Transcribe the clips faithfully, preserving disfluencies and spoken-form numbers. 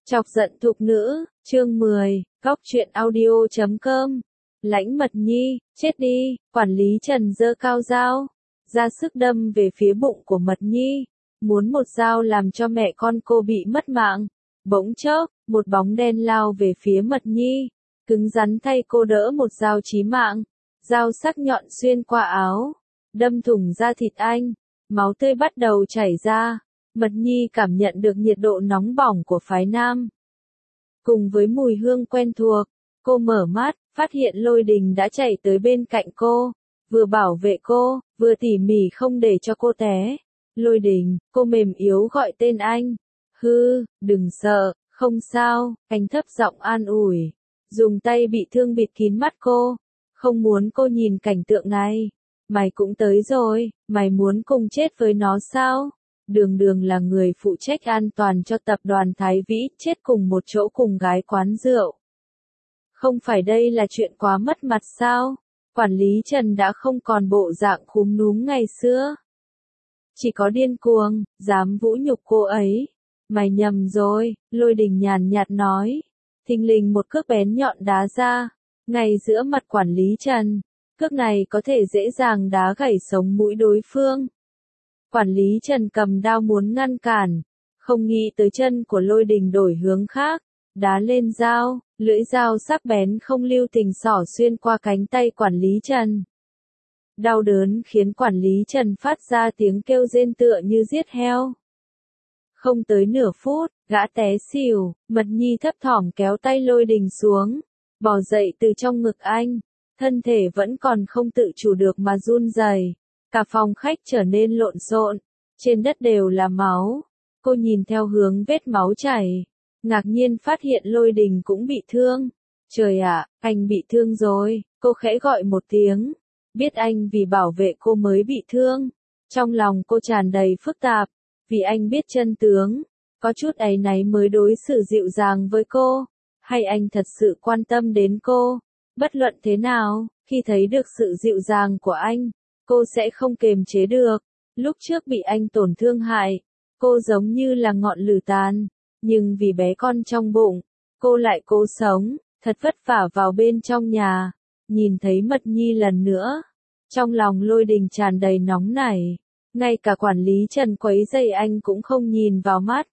Chọc giận thục nữ, chương mười, góc truyện audio chấm com. Lãnh Mật Nhi, chết đi, quản lý Trần giơ cao dao, ra sức đâm về phía bụng của Mật Nhi, muốn một dao làm cho mẹ con cô bị mất mạng. Bỗng chốc, một bóng đen lao về phía Mật Nhi, cứng rắn thay cô đỡ một dao chí mạng, dao sắc nhọn xuyên qua áo, đâm thủng da thịt anh, máu tươi bắt đầu chảy ra. Mật Nhi cảm nhận được nhiệt độ nóng bỏng của phái nam. Cùng với mùi hương quen thuộc, cô mở mắt, phát hiện Lôi Đình đã chạy tới bên cạnh cô, vừa bảo vệ cô, vừa tỉ mỉ không để cho cô té. Lôi Đình, cô mềm yếu gọi tên anh. Hư, đừng sợ, không sao, anh thấp giọng an ủi, dùng tay bị thương bịt kín mắt cô, không muốn cô nhìn cảnh tượng này. Mày cũng tới rồi, mày muốn cùng chết với nó sao? Đường Đường là người phụ trách an toàn cho tập đoàn Thái Vĩ, chết cùng một chỗ cùng gái quán rượu. Không phải đây là chuyện quá mất mặt sao? Quản lý Trần đã không còn bộ dạng khúm núm ngày xưa. Chỉ có điên cuồng, dám vũ nhục cô ấy. Mày nhầm rồi, Lôi Đình nhàn nhạt nói. Thình lình một cước bén nhọn đá ra, ngay giữa mặt quản lý Trần. Cước này có thể dễ dàng đá gãy sống mũi đối phương. Quản lý Trần cầm đao muốn ngăn cản, không nghĩ tới chân của Lôi Đình đổi hướng khác, đá lên dao, lưỡi dao sắc bén không lưu tình xỏ xuyên qua cánh tay quản lý Trần. Đau đớn khiến quản lý Trần phát ra tiếng kêu rên tựa như giết heo. Không tới nửa phút, gã té xỉu, Mật Nhi thấp thỏm kéo tay Lôi Đình xuống, bò dậy từ trong ngực anh, thân thể vẫn còn không tự chủ được mà run rẩy. Cả phòng khách trở nên lộn xộn, trên đất đều là máu. Cô nhìn theo hướng vết máu chảy, ngạc nhiên phát hiện Lôi Đình cũng bị thương. Trời ạ, anh bị thương rồi, cô khẽ gọi một tiếng, biết anh vì bảo vệ cô mới bị thương. Trong lòng cô tràn đầy phức tạp, vì anh biết chân tướng, có chút áy náy mới đối xử dịu dàng với cô, hay anh thật sự quan tâm đến cô. Bất luận thế nào, khi thấy được sự dịu dàng của anh, cô sẽ không kềm chế được. Lúc trước bị anh tổn thương hại, cô giống như là ngọn lửa tàn, nhưng vì bé con trong bụng, cô lại cố sống, thật vất vả vào bên trong nhà, nhìn thấy Mật Nhi lần nữa. Trong lòng Lôi Đình tràn đầy nóng nảy, ngay cả quản lý Trần quấy rầy anh cũng không nhìn vào mắt.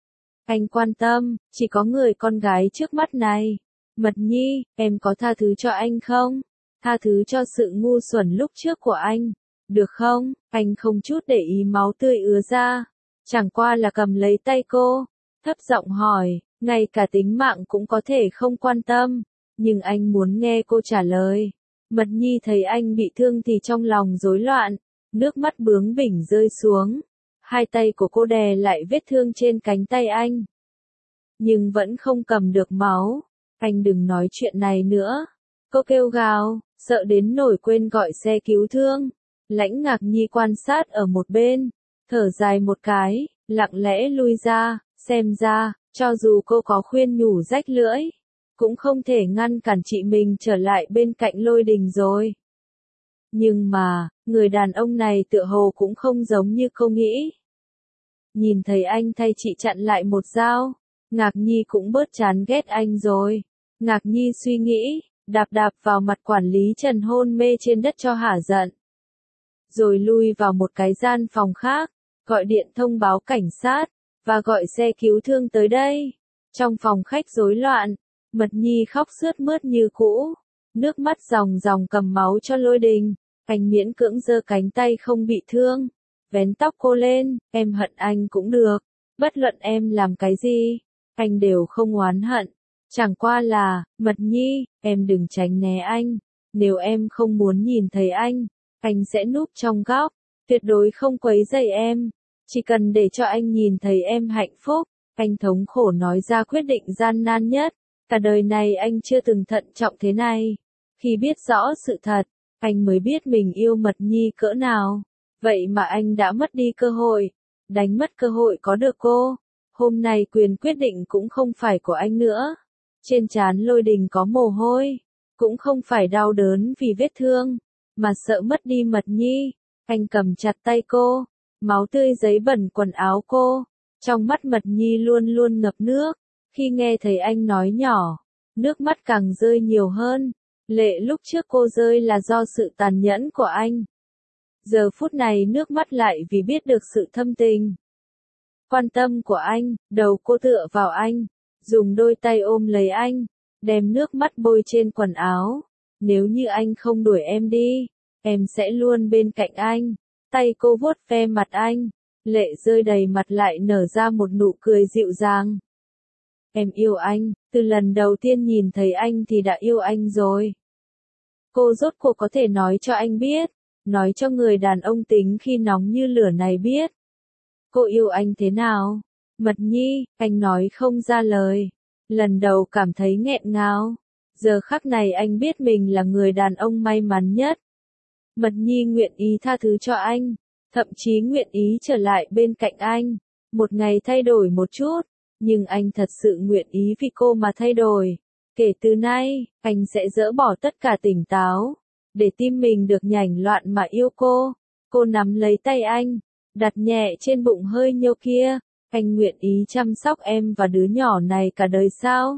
Anh quan tâm, chỉ có người con gái trước mắt này. Mật Nhi, em có tha thứ cho anh không? Tha thứ cho sự ngu xuẩn lúc trước của anh, được không? Anh không chút để ý máu tươi ứa ra, chẳng qua là cầm lấy tay cô, thấp giọng hỏi, ngay cả tính mạng cũng có thể không quan tâm, nhưng anh muốn nghe cô trả lời. Mật Nhi thấy anh bị thương thì trong lòng rối loạn, nước mắt bướng bỉnh rơi xuống, hai tay của cô đè lại vết thương trên cánh tay anh, nhưng vẫn không cầm được máu. Anh đừng nói chuyện này nữa. Cô kêu gào, sợ đến nổi quên gọi xe cứu thương. Lãnh Ngạc Nhi quan sát ở một bên, thở dài một cái, lặng lẽ lui ra, xem ra, cho dù cô có khuyên nhủ rách lưỡi, cũng không thể ngăn cản chị mình trở lại bên cạnh Lôi Đình rồi. Nhưng mà, người đàn ông này tựa hồ cũng không giống như cô nghĩ. Nhìn thấy anh thay chị chặn lại một dao, Ngạc Nhi cũng bớt chán ghét anh rồi. Ngạc Nhi suy nghĩ, đạp đạp vào mặt quản lý Trần hôn mê trên đất cho hả giận. Rồi lui vào một cái gian phòng khác, gọi điện thông báo cảnh sát, và gọi xe cứu thương tới đây. Trong phòng khách rối loạn, Mật Nhi khóc sướt mướt như cũ, nước mắt ròng ròng cầm máu cho Lôi Đình. Anh miễn cưỡng giơ cánh tay không bị thương, vén tóc cô lên, em hận anh cũng được, bất luận em làm cái gì, anh đều không oán hận. Chẳng qua là, Mật Nhi, em đừng tránh né anh, nếu em không muốn nhìn thấy anh, anh sẽ núp trong góc, tuyệt đối không quấy rầy em, chỉ cần để cho anh nhìn thấy em hạnh phúc. Anh thống khổ nói ra quyết định gian nan nhất, cả đời này anh chưa từng thận trọng thế này. Khi biết rõ sự thật, anh mới biết mình yêu Mật Nhi cỡ nào, vậy mà anh đã mất đi cơ hội, đánh mất cơ hội có được cô. Hôm nay quyền quyết định cũng không phải của anh nữa. Trên trán Lôi Đình có mồ hôi, cũng không phải đau đớn vì vết thương, mà sợ mất đi Mật Nhi. Anh cầm chặt tay cô, máu tươi giấy bẩn quần áo cô, trong mắt Mật Nhi luôn luôn ngập nước, Khi nghe thấy anh nói nhỏ, nước mắt càng rơi nhiều hơn. Lệ lúc trước cô rơi là do sự tàn nhẫn của anh. Giờ phút này nước mắt lại vì biết được sự thâm tình, quan tâm của anh, đầu cô tựa vào anh, dùng đôi tay ôm lấy anh, đem nước mắt bôi trên quần áo. Nếu như anh không đuổi em đi, em sẽ luôn bên cạnh anh. Tay cô vuốt ve mặt anh, lệ rơi đầy mặt lại nở ra một nụ cười dịu dàng. Em yêu anh, từ lần đầu tiên nhìn thấy anh thì đã yêu anh rồi. Cô rốt cuộc có thể nói cho anh biết, nói cho người đàn ông tính khi nóng như lửa này biết. Cô yêu anh thế nào? Mật Nhi, anh nói không ra lời. Lần đầu cảm thấy nghẹn ngào. Giờ khắc này anh biết mình là người đàn ông may mắn nhất. Mật Nhi nguyện ý tha thứ cho anh, thậm chí nguyện ý trở lại bên cạnh anh. Một ngày thay đổi một chút, nhưng anh thật sự nguyện ý vì cô mà thay đổi. Kể từ nay, anh sẽ dỡ bỏ tất cả tỉnh táo, để tim mình được nhảnh loạn mà yêu cô. Cô nắm lấy tay anh, đặt nhẹ trên bụng hơi nhô kia. Anh nguyện ý chăm sóc em và đứa nhỏ này cả đời sao?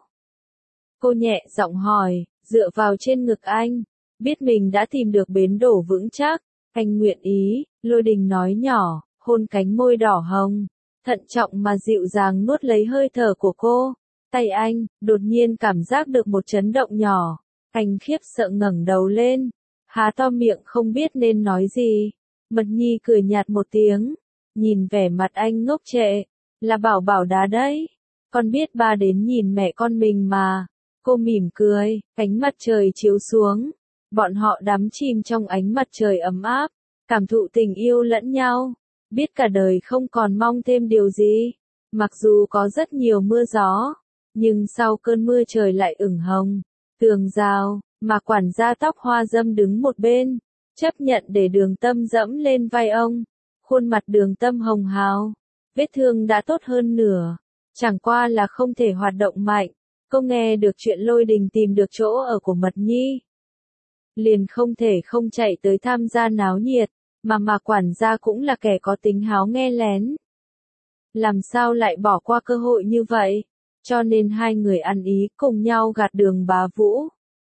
Cô nhẹ giọng hỏi, dựa vào trên ngực anh, biết mình đã tìm được bến đỗ vững chắc. Anh nguyện ý, Lôi Đình nói nhỏ, hôn cánh môi đỏ hồng, thận trọng mà dịu dàng nuốt lấy hơi thở của cô. Tay anh, đột nhiên cảm giác được một chấn động nhỏ. Anh khiếp sợ ngẩng đầu lên, há to miệng không biết nên nói gì. Mật Nhi cười nhạt một tiếng, nhìn vẻ mặt anh ngốc trệ, là bảo bảo đá đấy. Con biết ba đến nhìn mẹ con mình mà. Cô mỉm cười, ánh mặt trời chiếu xuống. Bọn họ đắm chìm trong ánh mặt trời ấm áp, cảm thụ tình yêu lẫn nhau. Biết cả đời không còn mong thêm điều gì. Mặc dù có rất nhiều mưa gió, nhưng sau cơn mưa trời lại ửng hồng. Tường rào, mà quản gia tóc hoa dâm đứng một bên, chấp nhận để Đường Tâm dẫm lên vai ông. Khuôn mặt Đường Tâm hồng hào, vết thương đã tốt hơn nửa, chẳng qua là không thể hoạt động mạnh. Cô nghe được chuyện Lôi Đình tìm được chỗ ở của Mật Nhi, liền không thể không chạy tới tham gia náo nhiệt, mà mà quản gia cũng là kẻ có tính háo nghe lén. Làm sao lại bỏ qua cơ hội như vậy? Cho nên hai người ăn ý cùng nhau gạt Đường Bá Vũ.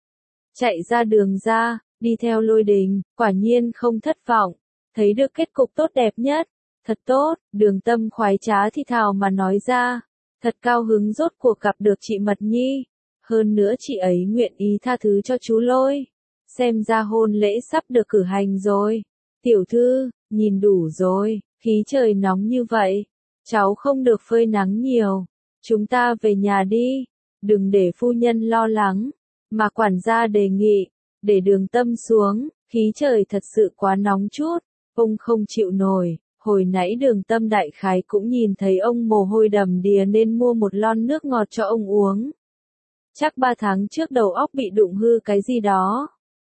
Chạy ra đường ra, đi theo Lôi Đình, quả nhiên không thất vọng, thấy được kết cục tốt đẹp nhất. Thật tốt, Đường Tâm khoái trá thi thào mà nói ra. Thật cao hứng rốt cuộc gặp được chị Mật Nhi. Hơn nữa chị ấy nguyện ý tha thứ cho chú Lôi. Xem ra hôn lễ sắp được cử hành rồi. Tiểu thư, nhìn đủ rồi, khí trời nóng như vậy. Cháu không được phơi nắng nhiều. Chúng ta về nhà đi. Đừng để phu nhân lo lắng. Mà quản gia đề nghị, để Đường Tâm xuống. Khí trời thật sự quá nóng chút. Ông không chịu nổi. Hồi nãy Đường Tâm đại khái cũng nhìn thấy ông mồ hôi đầm đìa nên mua một lon nước ngọt cho ông uống. Chắc ba tháng trước đầu óc bị đụng hư cái gì đó.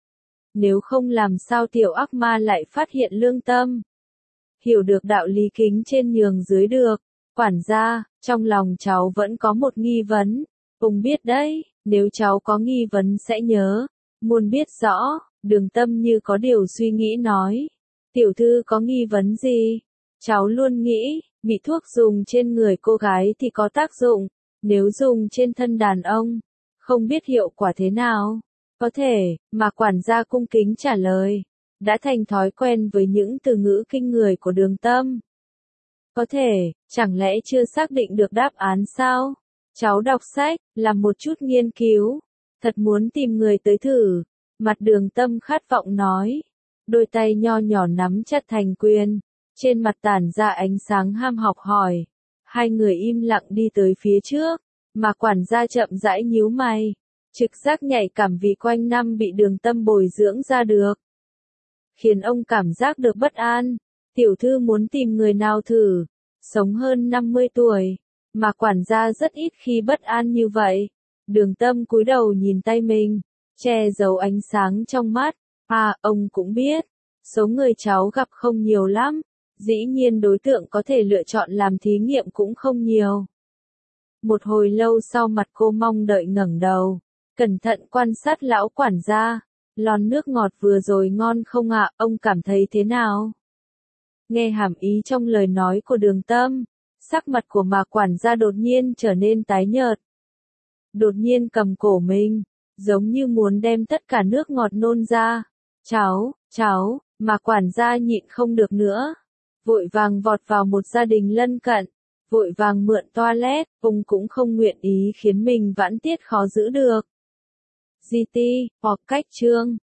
Nếu không làm sao tiểu ác ma lại phát hiện Lương Tâm. Hiểu được đạo lý kính trên nhường dưới được. Quản gia, trong lòng cháu vẫn có một nghi vấn. Ông biết đấy, nếu cháu có nghi vấn sẽ nhớ. Muốn biết rõ, Đường Tâm như có điều suy nghĩ nói. Tiểu thư có nghi vấn gì? Cháu luôn nghĩ, vị thuốc dùng trên người cô gái thì có tác dụng, nếu dùng trên thân đàn ông, không biết hiệu quả thế nào. Có thể, mà quản gia cung kính trả lời, đã thành thói quen với những từ ngữ kinh người của Đường Tâm. Có thể, chẳng lẽ chưa xác định được đáp án sao? Cháu đọc sách, làm một chút nghiên cứu, thật muốn tìm người tới thử. Mặt Đường Tâm khát vọng nói. Đôi tay nho nhỏ nắm chặt thành quyền, trên mặt tản ra ánh sáng ham học hỏi. Hai người im lặng đi tới phía trước, mà quản gia chậm rãi nhíu mày, trực giác nhạy cảm vì quanh năm bị Đường Tâm bồi dưỡng ra được, khiến ông cảm giác được bất an. Tiểu thư muốn tìm người nào thử, sống hơn năm mươi tuổi, mà quản gia rất ít khi bất an như vậy. Đường Tâm cúi đầu nhìn tay mình, che giấu ánh sáng trong mắt. À, ông cũng biết, số người cháu gặp không nhiều lắm, dĩ nhiên đối tượng có thể lựa chọn làm thí nghiệm cũng không nhiều. Một hồi lâu sau mặt cô mong đợi ngẩng đầu, cẩn thận quan sát lão quản gia. Lon nước ngọt vừa rồi ngon không ạ, ông cảm thấy thế nào? Nghe hàm ý trong lời nói của Đường Tâm, Sắc mặt của Mạc quản gia đột nhiên trở nên tái nhợt. Đột nhiên cầm cổ mình, giống như muốn đem tất cả nước ngọt nôn ra. Cháu, cháu, Mạc quản gia nhịn không được nữa. Vội vàng vọt vào một gia đình lân cận. Vội vàng mượn toilet, ông cũng không nguyện ý khiến mình vãn tiết khó giữ được. giê tê, hoặc cách chương.